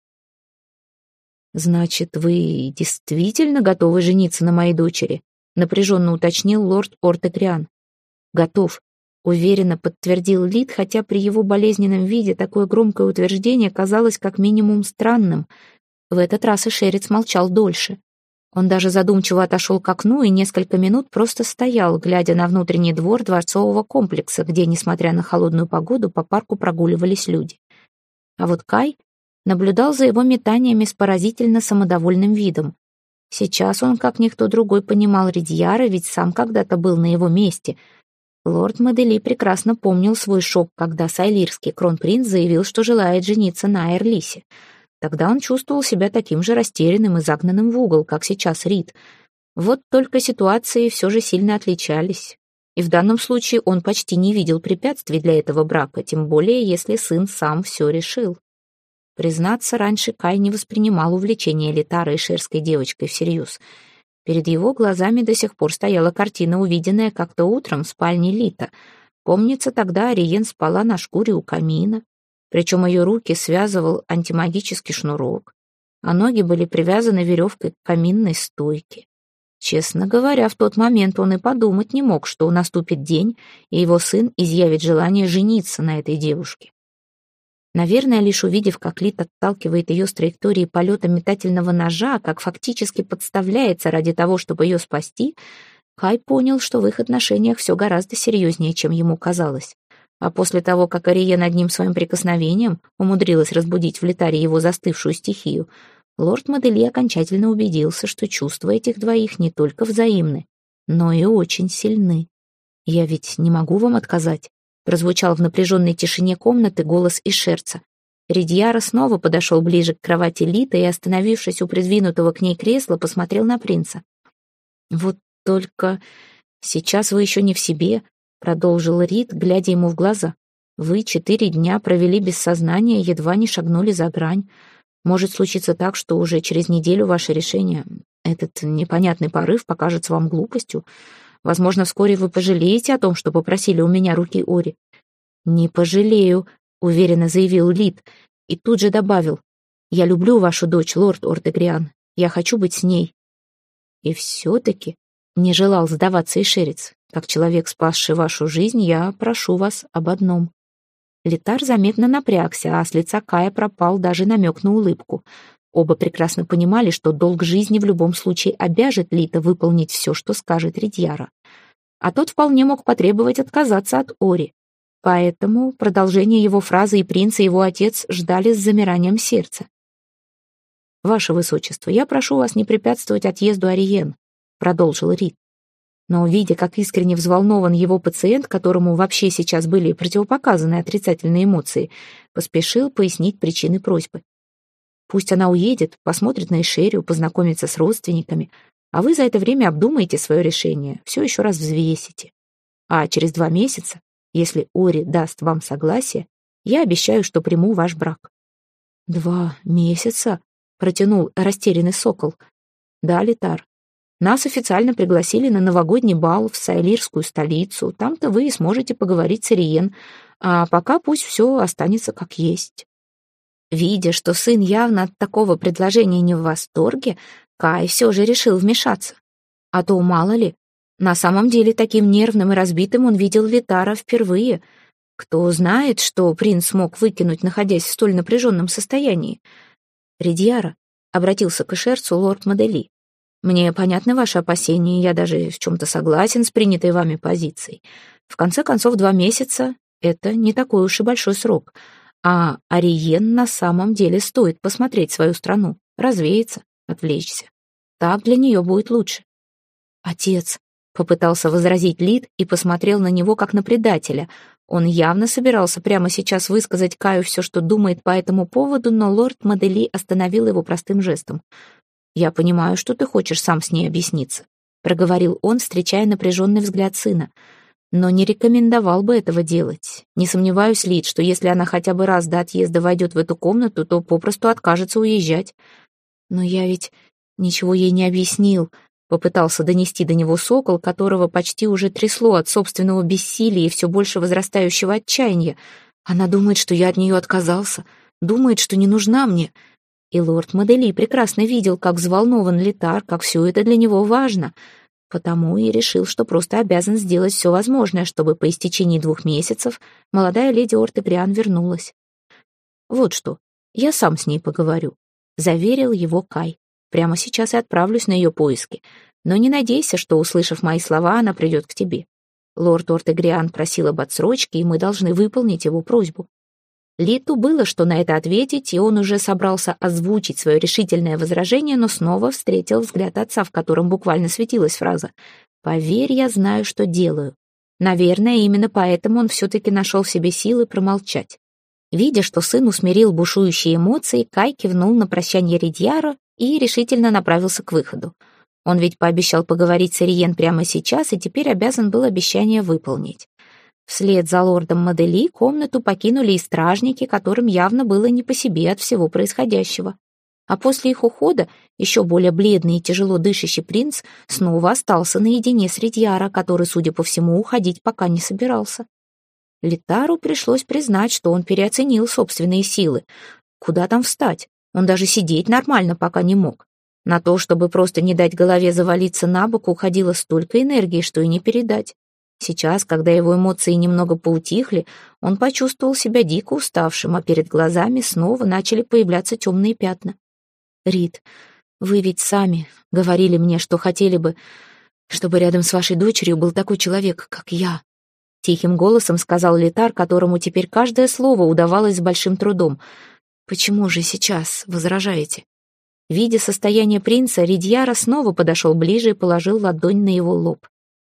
«Значит, вы действительно готовы жениться на моей дочери?» напряженно уточнил лорд Ортегриан. «Готов», — уверенно подтвердил Лид, хотя при его болезненном виде такое громкое утверждение казалось как минимум странным. В этот раз и Шерец молчал дольше. Он даже задумчиво отошел к окну и несколько минут просто стоял, глядя на внутренний двор дворцового комплекса, где, несмотря на холодную погоду, по парку прогуливались люди. А вот Кай наблюдал за его метаниями с поразительно самодовольным видом. Сейчас он, как никто другой, понимал Ридьяра, ведь сам когда-то был на его месте. Лорд Мадели прекрасно помнил свой шок, когда сайлирский кронпринц заявил, что желает жениться на Эрлисе. Тогда он чувствовал себя таким же растерянным и загнанным в угол, как сейчас Рид. Вот только ситуации все же сильно отличались. И в данном случае он почти не видел препятствий для этого брака, тем более если сын сам все решил. Признаться, раньше Кай не воспринимал увлечение Литара и шерской девочкой всерьез. Перед его глазами до сих пор стояла картина, увиденная как-то утром в спальне Лита. Помнится, тогда Ариен спала на шкуре у камина. Причем ее руки связывал антимагический шнурок, а ноги были привязаны веревкой к каминной стойке. Честно говоря, в тот момент он и подумать не мог, что наступит день, и его сын изъявит желание жениться на этой девушке. Наверное, лишь увидев, как Лит отталкивает ее с траектории полета метательного ножа, как фактически подставляется ради того, чтобы ее спасти, Кай понял, что в их отношениях все гораздо серьезнее, чем ему казалось. А после того, как Ариен одним своим прикосновением умудрилась разбудить в Литаре его застывшую стихию, лорд Мадели окончательно убедился, что чувства этих двоих не только взаимны, но и очень сильны. «Я ведь не могу вам отказать», — прозвучал в напряженной тишине комнаты голос Ишерца. Ридьяра снова подошел ближе к кровати Лита и, остановившись у придвинутого к ней кресла, посмотрел на принца. «Вот только сейчас вы еще не в себе», — продолжил Рид, глядя ему в глаза. «Вы четыре дня провели без сознания, едва не шагнули за грань. Может случиться так, что уже через неделю ваше решение, этот непонятный порыв, покажется вам глупостью. Возможно, вскоре вы пожалеете о том, что попросили у меня руки Ори». «Не пожалею», — уверенно заявил Лид, и тут же добавил: «Я люблю вашу дочь, лорд Ортегриан. Я хочу быть с ней». И все-таки не желал сдаваться Ишерец. «Как человек, спасший вашу жизнь, я прошу вас об одном». Литар заметно напрягся, а с лица Кая пропал даже намек на улыбку. Оба прекрасно понимали, что долг жизни в любом случае обяжет Лита выполнить все, что скажет Ридьяра. А тот вполне мог потребовать отказаться от Ори. Поэтому продолжение его фразы и принц, и его отец ждали с замиранием сердца. «Ваше высочество, я прошу вас не препятствовать отъезду Ариен», — продолжил Рид. Но, видя, как искренне взволнован его пациент, которому вообще сейчас были противопоказаны отрицательные эмоции, поспешил пояснить причины просьбы. «Пусть она уедет, посмотрит на Эшерию, познакомится с родственниками, а вы за это время обдумаете свое решение, все еще раз взвесите. А через два месяца, если Ори даст вам согласие, я обещаю, что приму ваш брак». «Два месяца?» — протянул растерянный сокол. «Да, Литар. Нас официально пригласили на новогодний бал в сайлирскую столицу. Там-то вы и сможете поговорить с Ариен, а пока пусть все останется как есть». Видя, что сын явно от такого предложения не в восторге, Кай все же решил вмешаться. А то, мало ли, на самом деле таким нервным и разбитым он видел Литара впервые. Кто знает, что принц мог выкинуть, находясь в столь напряженном состоянии. «Ридьяра», — обратился к Ишерцу лорд Мадели, — «мне понятны ваши опасения, и я даже в чем-то согласен с принятой вами позицией. В конце концов, два месяца — это не такой уж и большой срок. А Ариен на самом деле стоит посмотреть свою страну, развеяться, отвлечься. Так для нее будет лучше». «Отец», — попытался возразить Лид и посмотрел на него как на предателя. Он явно собирался прямо сейчас высказать Каю все, что думает по этому поводу, но лорд Мадели остановил его простым жестом. «Я понимаю, что ты хочешь сам с ней объясниться. — проговорил он, встречая напряженный взгляд сына. «Но не рекомендовал бы этого делать. Не сомневаюсь, Лид, что если она хотя бы раз до отъезда войдет в эту комнату, то попросту откажется уезжать». «Но я ведь ничего ей не объяснил», — попытался донести до него Сокол, которого почти уже трясло от собственного бессилия и все больше возрастающего отчаяния. «Она думает, что я от нее отказался, думает, что не нужна мне». И лорд Модели прекрасно видел, как взволнован Летар, как все это для него важно. Потому и решил, что просто обязан сделать все возможное, чтобы по истечении двух месяцев молодая леди Ортегриан вернулась. «Вот что, я сам с ней поговорю», — заверил его Кай. «Прямо сейчас и отправлюсь на ее поиски. Но не надейся, что, услышав мои слова, она придет к тебе. Лорд Ортегриан просил об отсрочке, и мы должны выполнить его просьбу». Литу было что на это ответить, и он уже собрался озвучить свое решительное возражение, но снова встретил взгляд отца, в котором буквально светилась фраза «Поверь, я знаю, что делаю». Наверное, именно поэтому он все-таки нашел в себе силы промолчать. Видя, что сын усмирил бушующие эмоции, Кай кивнул на прощание Ридьяру и решительно направился к выходу. Он ведь пообещал поговорить с Ириен прямо сейчас и теперь обязан был обещание выполнить. Вслед за лордом Модели комнату покинули и стражники, которым явно было не по себе от всего происходящего. А после их ухода еще более бледный и тяжело дышащий принц снова остался наедине с Ридьяро, который, судя по всему, уходить пока не собирался. Летару пришлось признать, что он переоценил собственные силы. Куда там встать? Он даже сидеть нормально пока не мог. На то, чтобы просто не дать голове завалиться на бок, уходило столько энергии, что и не передать. Сейчас, когда его эмоции немного поутихли, он почувствовал себя дико уставшим, а перед глазами снова начали появляться темные пятна. «Рид, вы ведь сами говорили мне, что хотели бы, чтобы рядом с вашей дочерью был такой человек, как я», — тихим голосом сказал Летар, которому теперь каждое слово удавалось с большим трудом. «Почему же сейчас возражаете?» Видя состояние принца, Ридьяро снова подошел ближе и положил ладонь на его лоб.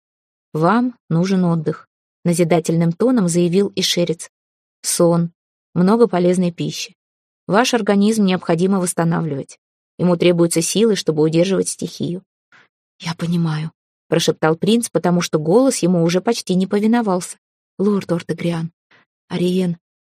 «Вам нужен отдых», — назидательным тоном заявил Ишерец. «Сон, много полезной пищи. Ваш организм необходимо восстанавливать. Ему требуются силы, чтобы удерживать стихию». «Я понимаю», — прошептал принц, потому что голос ему уже почти не повиновался. «Лорд Ортегриан, Ариен...»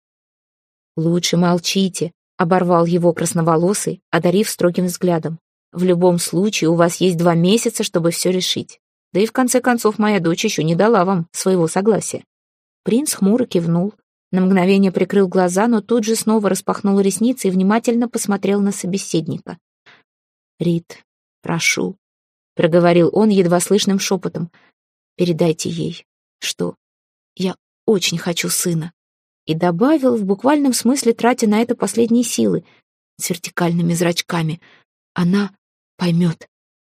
«Лучше молчите», — оборвал его красноволосый, одарив строгим взглядом. «В любом случае у вас есть два месяца, чтобы все решить. Да и в конце концов моя дочь еще не дала вам своего согласия». Принц хмуро кивнул, на мгновение прикрыл глаза, но тут же снова распахнул ресницы и внимательно посмотрел на собеседника. «Рид, прошу», — проговорил он едва слышным шепотом, — «передайте ей, что я очень хочу сына». И добавил, в буквальном смысле тратя на это последние силы, с вертикальными зрачками. «Она поймет».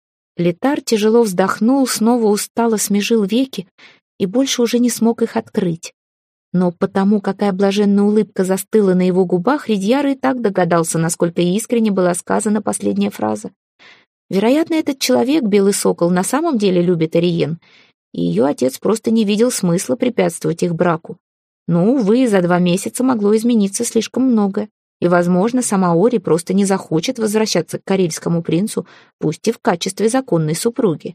Летар тяжело вздохнул, снова устало смежил веки и больше уже не смог их открыть. Но потому, какая блаженная улыбка застыла на его губах, Ридьяро и так догадался, насколько искренне была сказана последняя фраза. Вероятно, этот человек, Белый Сокол, на самом деле любит Ариен, и ее отец просто не видел смысла препятствовать их браку. Но, увы, за два месяца могло измениться слишком многое. И, возможно, сама Ори просто не захочет возвращаться к карельскому принцу, пусть и в качестве законной супруги.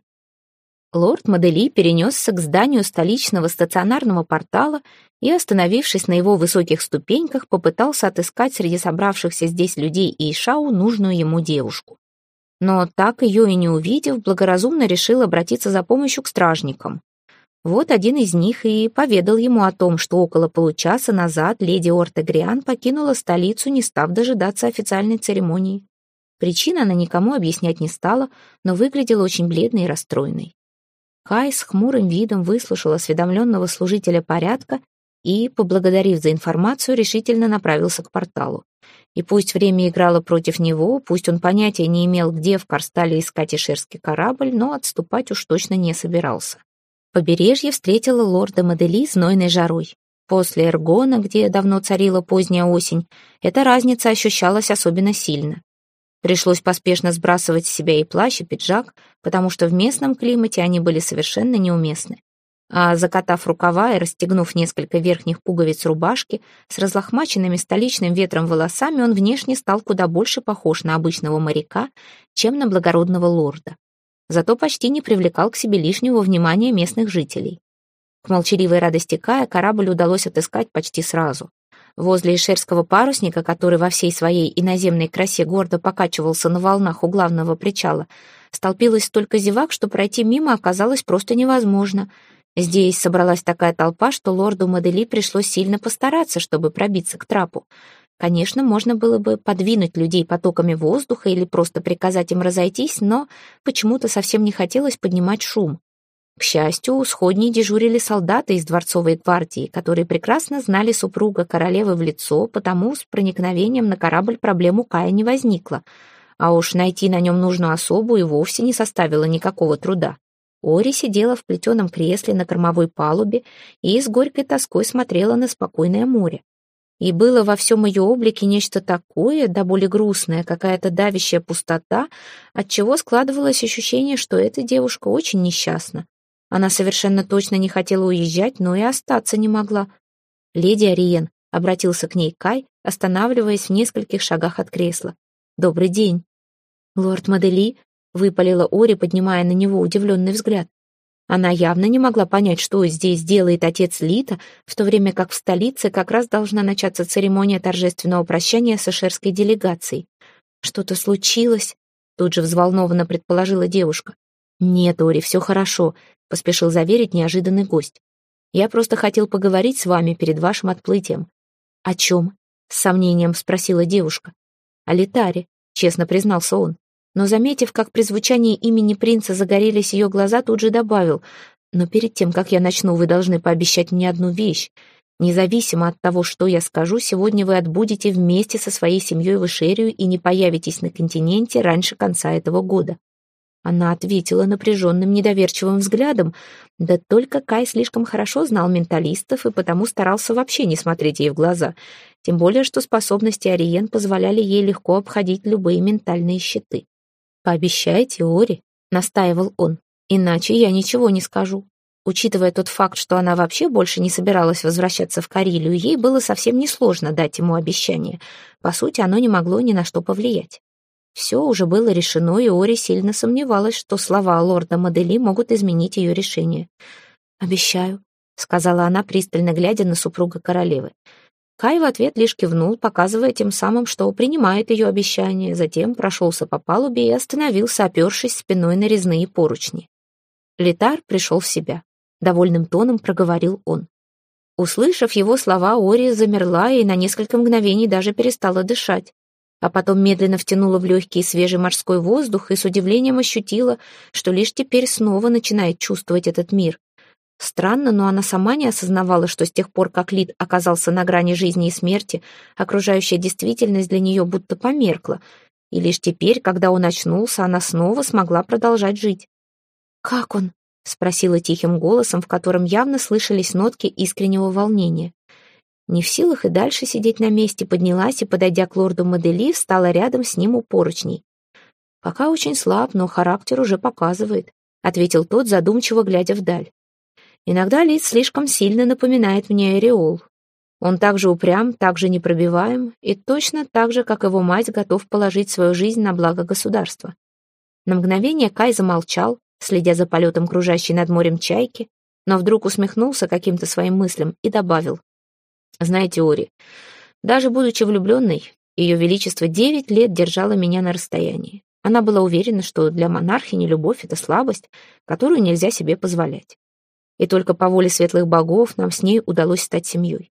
Лорд Модели перенесся к зданию столичного стационарного портала и, остановившись на его высоких ступеньках, попытался отыскать среди собравшихся здесь людей и Ишау нужную ему девушку. Но так ее и не увидев, благоразумно решил обратиться за помощью к стражникам. Вот один из них и поведал ему о том, что около получаса назад леди Ортегриан покинула столицу, не став дожидаться официальной церемонии. Причин она никому объяснять не стала, но выглядела очень бледной и расстроенной. Кай с хмурым видом выслушал осведомленного служителя порядка и, поблагодарив за информацию, решительно направился к порталу. И пусть время играло против него, пусть он понятия не имел, где в Карстале искать ишерский корабль, но отступать уж точно не собирался. Побережье встретило лорда Модели знойной жарой. После Эргона, где давно царила поздняя осень, эта разница ощущалась особенно сильно. Пришлось поспешно сбрасывать с себя и плащ, и пиджак, потому что в местном климате они были совершенно неуместны. А закатав рукава и расстегнув несколько верхних пуговиц рубашки, с разлохмаченными столичным ветром волосами он внешне стал куда больше похож на обычного моряка, чем на благородного лорда. зато почти не привлекал к себе лишнего внимания местных жителей. К молчаливой радости Кая корабль удалось отыскать почти сразу. Возле ишерского парусника, который во всей своей иноземной красе гордо покачивался на волнах у главного причала, столпилось столько зевак, что пройти мимо оказалось просто невозможно. Здесь собралась такая толпа, что лорду Модели пришлось сильно постараться, чтобы пробиться к трапу. Конечно, можно было бы подвинуть людей потоками воздуха или просто приказать им разойтись, но почему-то совсем не хотелось поднимать шум. К счастью, у сходней дежурили солдаты из дворцовой гвардии, которые прекрасно знали супруга королевы в лицо, потому с проникновением на корабль проблем у Кая не возникло. А уж найти на нем нужную особу и вовсе не составило никакого труда. Ори сидела в плетеном кресле на кормовой палубе и с горькой тоской смотрела на спокойное море. И было во всем ее облике нечто такое, да более грустное, какая-то давящая пустота, отчего складывалось ощущение, что эта девушка очень несчастна. Она совершенно точно не хотела уезжать, но и остаться не могла. «Леди Ариен», — обратился к ней Кай, останавливаясь в нескольких шагах от кресла. «Добрый день». «Лорд Модели», — выпалила Ори, поднимая на него удивленный взгляд. Она явно не могла понять, что здесь делает отец Лита, в то время как в столице как раз должна начаться церемония торжественного прощания с ишерской делегацией. «Что-то случилось?» — тут же взволнованно предположила девушка. «Нет, Ори, все хорошо», — поспешил заверить неожиданный гость. «Я просто хотел поговорить с вами перед вашим отплытием». «О чем?» — с сомнением спросила девушка. «О Литаре», — честно признался он. Но, заметив, как при звучании имени принца загорелись ее глаза, тут же добавил: «Но перед тем, как я начну, вы должны пообещать мне одну вещь. Независимо от того, что я скажу, сегодня вы отбудете вместе со своей семьей в Ишерию и не появитесь на континенте раньше конца этого года». Она ответила напряженным, недоверчивым взглядом, да только Кай слишком хорошо знал менталистов и потому старался вообще не смотреть ей в глаза, тем более что способности Ариен позволяли ей легко обходить любые ментальные щиты. «Пообещайте, Ори», — настаивал он, — «иначе я ничего не скажу». Учитывая тот факт, что она вообще больше не собиралась возвращаться в Карелию, ей было совсем несложно дать ему обещание. По сути, оно не могло ни на что повлиять. Все уже было решено, и Ори сильно сомневалась, что слова лорда Модели могут изменить ее решение. «Обещаю», — сказала она, пристально глядя на супруга королевы. Кай в ответ лишь кивнул, показывая тем самым, что принимает ее обещание, затем прошелся по палубе и остановился, опершись спиной на резные поручни. Литар пришел в себя. Довольным тоном проговорил он. Услышав его слова, Ори замерла и на несколько мгновений даже перестала дышать. А потом медленно втянула в легкий свежий морской воздух и с удивлением ощутила, что лишь теперь снова начинает чувствовать этот мир. Странно, но она сама не осознавала, что с тех пор, как Лид оказался на грани жизни и смерти, окружающая действительность для нее будто померкла, и лишь теперь, когда он очнулся, она снова смогла продолжать жить. «Как он?» — спросила тихим голосом, в котором явно слышались нотки искреннего волнения. Не в силах и дальше сидеть на месте, поднялась и, подойдя к лорду Модели, встала рядом с ним у поручней. «Пока очень слаб, но характер уже показывает», — ответил тот, задумчиво глядя вдаль. «Иногда Лид слишком сильно напоминает мне ореол. Он так же упрям, так же непробиваем и точно так же, как его мать, готов положить свою жизнь на благо государства». На мгновение Кай замолчал, следя за полетом кружащей над морем чайки, но вдруг усмехнулся каким-то своим мыслям и добавил: «Знаете, Ори, даже будучи влюбленной, ее величество девять лет держало меня на расстоянии. Она была уверена, что для монархини любовь — это слабость, которую нельзя себе позволять. И только по воле светлых богов нам с ней удалось стать семьей.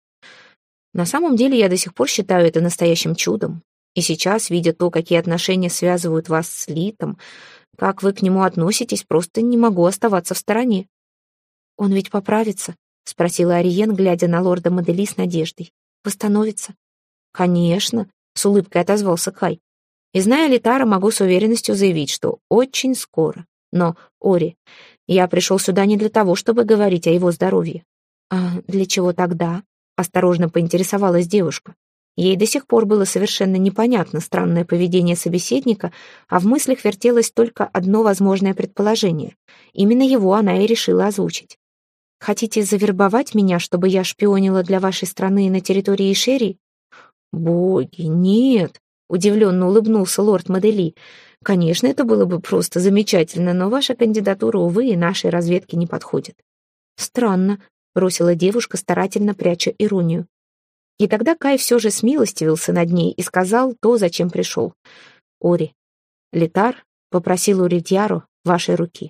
На самом деле я до сих пор считаю это настоящим чудом. И сейчас, видя то, какие отношения связывают вас с Литом, как вы к нему относитесь, просто не могу оставаться в стороне». «Он ведь поправится?» — спросила Ариен, глядя на лорда Модели с надеждой. «Восстановится?» «Конечно», — с улыбкой отозвался Кай. «И зная Литара, могу с уверенностью заявить, что очень скоро. Но, Ори, я пришел сюда не для того, чтобы говорить о его здоровье». «А для чего тогда?» — осторожно поинтересовалась девушка. Ей до сих пор было совершенно непонятно странное поведение собеседника, а в мыслях вертелось только одно возможное предположение. Именно его она и решила озвучить. «Хотите завербовать меня, чтобы я шпионила для вашей страны на территории Ишерии?» «Боги, нет!» — удивленно улыбнулся лорд Модели. Конечно, это было бы просто замечательно, но ваша кандидатура, увы, и нашей разведке не подходит. Странно, бросила девушка, старательно пряча иронию. И тогда Кай все же смилостивился над ней и сказал то, зачем пришел. Ори, Литар попросил у Ридьяру вашей руки.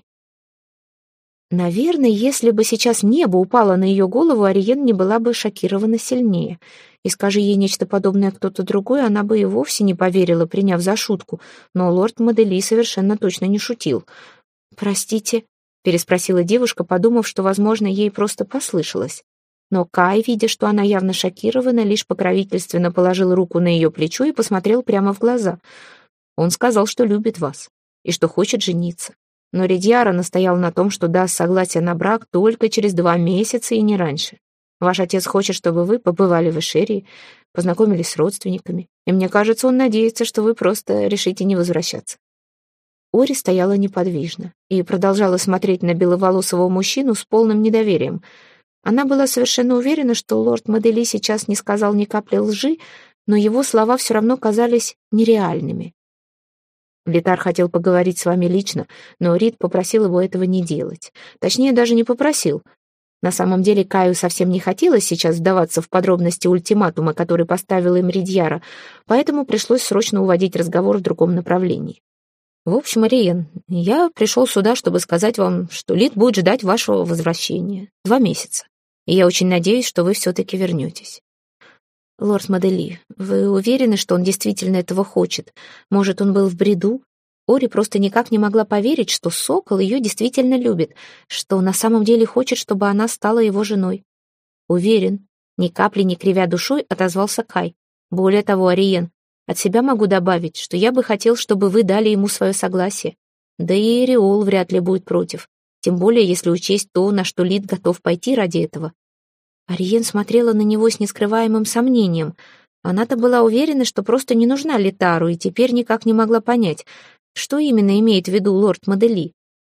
Наверное, если бы сейчас небо упало на ее голову, Ариен не была бы шокирована сильнее. И скажи ей нечто подобное кто-то другой, она бы и вовсе не поверила, приняв за шутку. Но лорд Модели совершенно точно не шутил. «Простите», — переспросила девушка, подумав, что, возможно, ей просто послышалось. Но Кай, видя, что она явно шокирована, лишь покровительственно положил руку на ее плечо и посмотрел прямо в глаза. Он сказал, что любит вас и что хочет жениться. Но Ридьяра настоял на том, что даст согласие на брак только через два месяца и не раньше. Ваш отец хочет, чтобы вы побывали в Эшерии, познакомились с родственниками, и мне кажется, он надеется, что вы просто решите не возвращаться». Ори стояла неподвижно и продолжала смотреть на беловолосого мужчину с полным недоверием. Она была совершенно уверена, что лорд Модели сейчас не сказал ни капли лжи, но его слова все равно казались нереальными. Литар хотел поговорить с вами лично, но Рид попросил его этого не делать. Точнее, даже не попросил. На самом деле Каю совсем не хотелось сейчас вдаваться в подробности ультиматума, который поставил им Ридьяра, поэтому пришлось срочно уводить разговор в другом направлении. В общем, Ариен, я пришел сюда, чтобы сказать вам, что Лид будет ждать вашего возвращения. Два месяца. И я очень надеюсь, что вы все-таки вернетесь. «Лорд Модели, вы уверены, что он действительно этого хочет? Может, он был в бреду?» Ори просто никак не могла поверить, что Сокол ее действительно любит, что на самом деле хочет, чтобы она стала его женой. «Уверен», — ни капли не кривя душой, отозвался Кай. «Более того, Ариен, от себя могу добавить, что я бы хотел, чтобы вы дали ему свое согласие. Да и Эриол вряд ли будет против, тем более если учесть то, на что Лид готов пойти ради этого». Ариен смотрела на него с нескрываемым сомнением. Она-то была уверена, что просто не нужна Литару, и теперь никак не могла понять, что именно имеет в виду лорд Модели.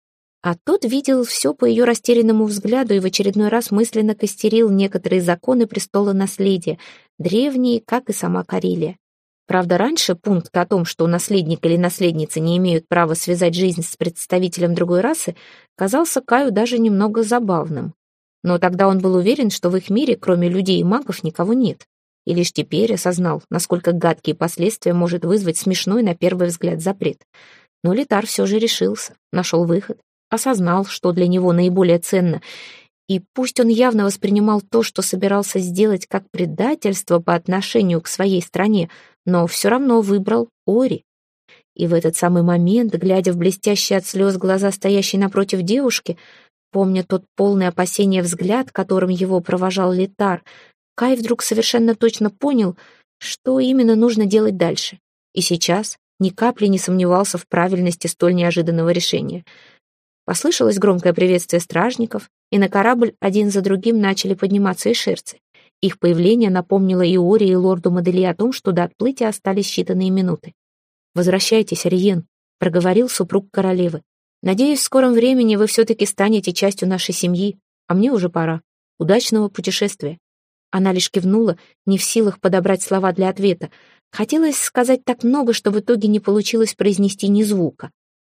А тот видел все по ее растерянному взгляду и в очередной раз мысленно костерил некоторые законы престола наследия, древние, как и сама Карелия. Правда, раньше пункт о том, что наследник или наследница не имеют права связать жизнь с представителем другой расы, казался Каю даже немного забавным. Но тогда он был уверен, что в их мире, кроме людей и магов, никого нет. И лишь теперь осознал, насколько гадкие последствия может вызвать смешной на первый взгляд запрет. Но Литар все же решился, нашел выход, осознал, что для него наиболее ценно. И пусть он явно воспринимал то, что собирался сделать, как предательство по отношению к своей стране, но все равно выбрал Ори. И в этот самый момент, глядя в блестящие от слез глаза стоящей напротив девушки, помня тот полный опасения взгляд, которым его провожал Литар, Кай вдруг совершенно точно понял, что именно нужно делать дальше. И сейчас ни капли не сомневался в правильности столь неожиданного решения. Послышалось громкое приветствие стражников, и на корабль один за другим начали подниматься эшерцы. Их появление напомнило и Ори, и лорду Модели о том, что до отплытия остались считанные минуты. «Возвращайтесь, Ариен», — проговорил супруг королевы. «Надеюсь, в скором времени вы все-таки станете частью нашей семьи, а мне уже пора. Удачного путешествия». Она лишь кивнула, не в силах подобрать слова для ответа. Хотелось сказать так много, что в итоге не получилось произнести ни звука.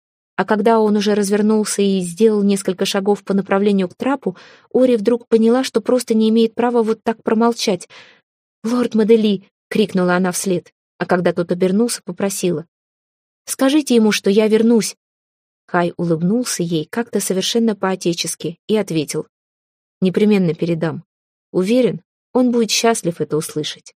А когда он уже развернулся и сделал несколько шагов по направлению к трапу, Ори вдруг поняла, что просто не имеет права вот так промолчать. «Лорд Модели!» — крикнула она вслед, а когда тот обернулся, попросила. «Скажите ему, что я вернусь». Кай улыбнулся ей как-то совершенно по-отечески и ответил. «Непременно передам. Уверен, он будет счастлив это услышать».